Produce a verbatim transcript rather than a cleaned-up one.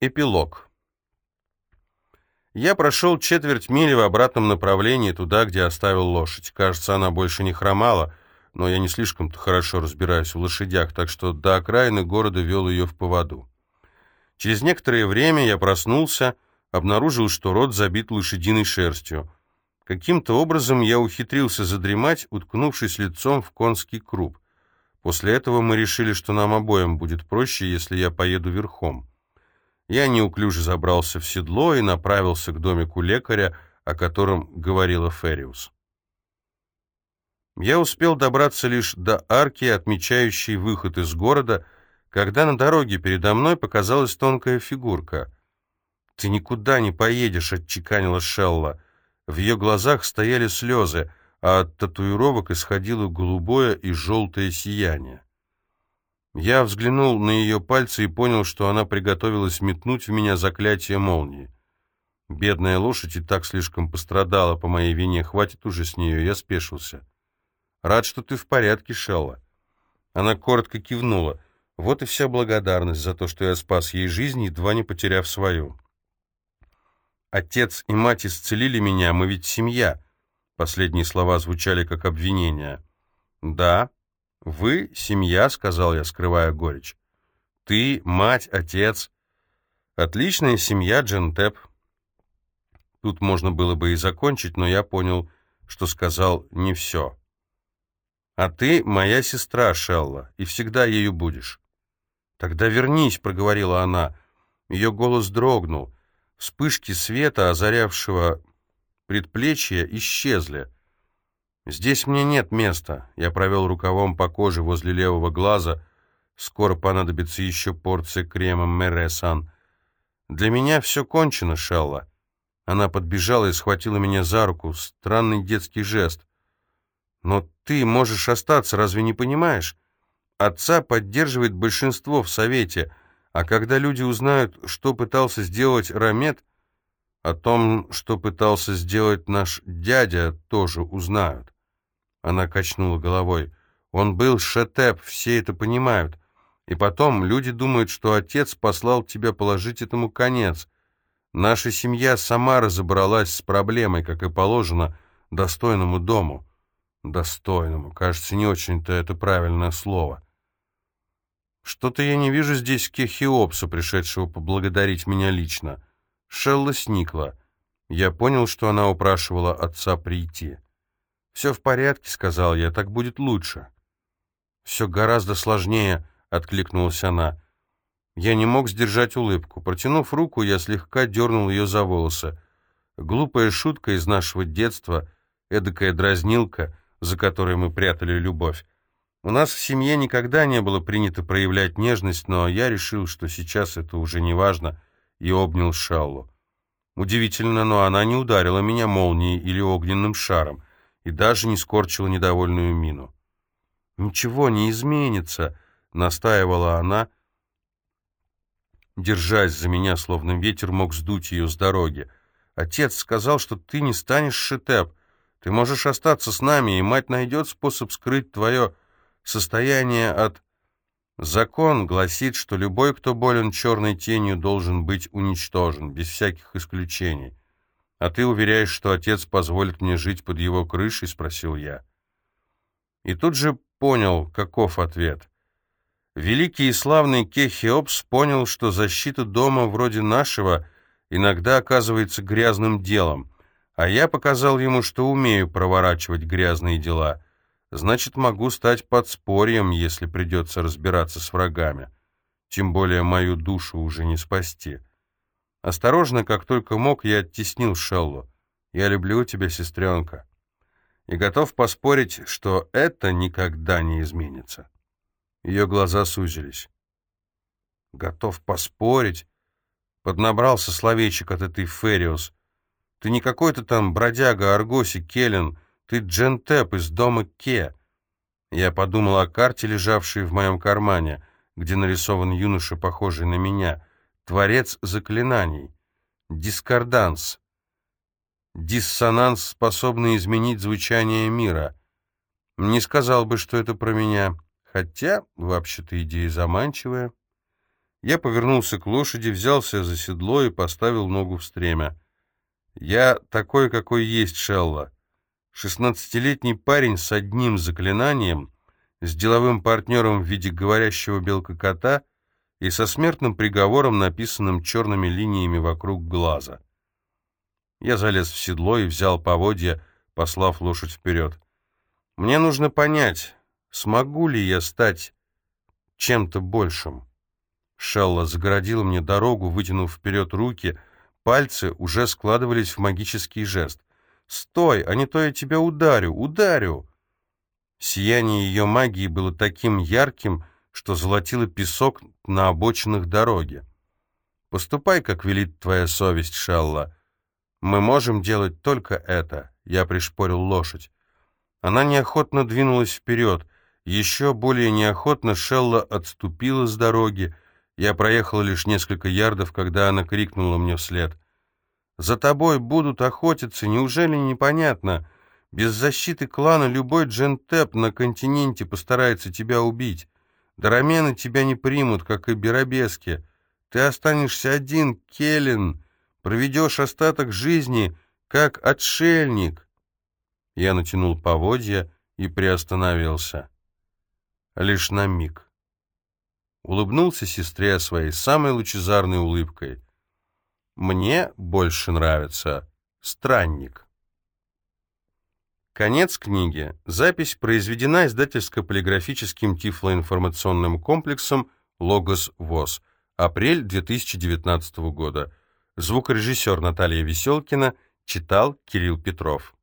Эпилог. Я прошел четверть мили в обратном направлении, туда, где оставил лошадь. Кажется, она больше не хромала, но я не слишком-то хорошо разбираюсь в лошадях, так что до окраины города вел ее в поводу. Через некоторое время я проснулся, обнаружил, что рот забит лошадиной шерстью. Каким-то образом я ухитрился задремать, уткнувшись лицом в конский круп. После этого мы решили, что нам обоим будет проще, если я поеду верхом. Я неуклюже забрался в седло и направился к домику лекаря, о котором говорила Фериус. Я успел добраться лишь до арки, отмечающей выход из города, когда на дороге передо мной показалась тонкая фигурка. «Ты никуда не поедешь», — отчеканила Шелла. В ее глазах стояли слезы, а от татуировок исходило голубое и желтое сияние. Я взглянул на ее пальцы и понял, что она приготовилась метнуть в меня заклятие молнии. Бедная лошадь и так слишком пострадала по моей вине, хватит уже с нее, я спешился. «Рад, что ты в порядке, Шелла». Она коротко кивнула. Вот и вся благодарность за то, что я спас ей жизнь, едва не потеряв свою. «Отец и мать исцелили меня, мы ведь семья». Последние слова звучали как обвинение. «Да, вы семья», — сказал я, скрывая горечь. «Ты, мать, отец. Отличная семья, Джентеп». Тут можно было бы и закончить, но я понял, что сказал не все. «А ты моя сестра, Шелла, и всегда ею будешь». «Тогда вернись», — проговорила она. Ее голос дрогнул. Вспышки света, озарявшего предплечья, исчезли. «Здесь мне нет места». Я провел рукавом по коже возле левого глаза. Скоро понадобится еще порция крема Мересан. «Для меня все кончено, Шелла». Она подбежала и схватила меня за руку. Странный детский жест. «Но ты можешь остаться, разве не понимаешь? Отца поддерживает большинство в совете, а когда люди узнают, что пытался сделать Рамет, о том, что пытался сделать наш дядя, тоже узнают». Она качнула головой. «Он был Шетеп, все это понимают. И потом люди думают, что отец послал тебя положить этому конец. Наша семья сама разобралась с проблемой, как и положено, достойному дому». «Достойному», кажется, не очень-то это правильное слово. «Что-то я не вижу здесь Кехиопса, пришедшего поблагодарить меня лично». Шелла сникла. Я понял, что она упрашивала отца прийти. «Все в порядке», — сказал я, — «так будет лучше». «Все гораздо сложнее», — откликнулась она. Я не мог сдержать улыбку. Протянув руку, я слегка дернул ее за волосы. Глупая шутка из нашего детства, эдакая дразнилка, за которой мы прятали любовь. У нас в семье никогда не было принято проявлять нежность, но я решил, что сейчас это уже не важно, и обнял Шеллу. Удивительно, но она не ударила меня молнией или огненным шаром и даже не скорчила недовольную мину. «Ничего не изменится», — настаивала она, держась за меня, словно ветер мог сдуть ее с дороги. «Отец сказал, что ты не станешь Шетеп. Ты можешь остаться с нами, и мать найдет способ скрыть твое состояние от...» «Закон гласит, что любой, кто болен черной тенью, должен быть уничтожен, без всяких исключений. А ты уверяешь, что отец позволит мне жить под его крышей?» — спросил я. И тут же понял, каков ответ. Великий и славный Кехиопс понял, что защита дома вроде нашего иногда оказывается грязным делом, а я показал ему, что умею проворачивать грязные дела. Значит, могу стать подспорьем, если придется разбираться с врагами. Тем более мою душу уже не спасти. Осторожно, как только мог, я оттеснил Шеллу. «Я люблю тебя, сестренка, и готов поспорить, что это никогда не изменится». Ее глаза сузились. «Готов поспорить?» Поднабрался словечек от этой Фериус. «Ты не какой-то там бродяга Аргоси Келлен, ты Джентеп из дома Ке». Я подумал о карте, лежавшей в моем кармане, где нарисован юноша, похожий на меня, творец заклинаний, дискорданс, диссонанс, способный изменить звучание мира. Не сказал бы, что это про меня, хотя, вообще-то, идея заманчивая. Я повернулся к лошади, взялся за седло и поставил ногу в стремя. Я такой, какой есть, Шелла. Шестнадцатилетний парень с одним заклинанием, с деловым партнером в виде говорящего белка-кота и со смертным приговором, написанным черными линиями вокруг глаза. Я залез в седло и взял поводья, послав лошадь вперед. Мне нужно понять, смогу ли я стать чем-то большим. Шелла загородила мне дорогу, вытянув вперед руки, пальцы уже складывались в магический жест. «Стой, а не то я тебя ударю, ударю!» Сияние ее магии было таким ярким, что золотило песок на обочинах дороги. «Поступай, как велит твоя совесть, Шелла. Мы можем делать только это», — я пришпорил лошадь. Она неохотно двинулась вперед. Еще более неохотно Шелла отступила с дороги. Я проехал лишь несколько ярдов, когда она крикнула мне вслед. «За тобой будут охотиться, неужели непонятно? Без защиты клана любой джентеп на континенте постарается тебя убить. Дарамены тебя не примут, как и беробески. Ты останешься один, Келлен, проведешь остаток жизни, как отшельник». Я натянул поводья и приостановился. Лишь на миг. Улыбнулся сестре своей самой лучезарной улыбкой. «Мне больше нравится странник». Конец книги. Запись произведена издательско-полиграфическим тифлоинформационным комплексом «Логос ВОС». Апрель две тысячи девятнадцатого года. Звукорежиссер Наталья Веселкина. Читал Кирилл Петров.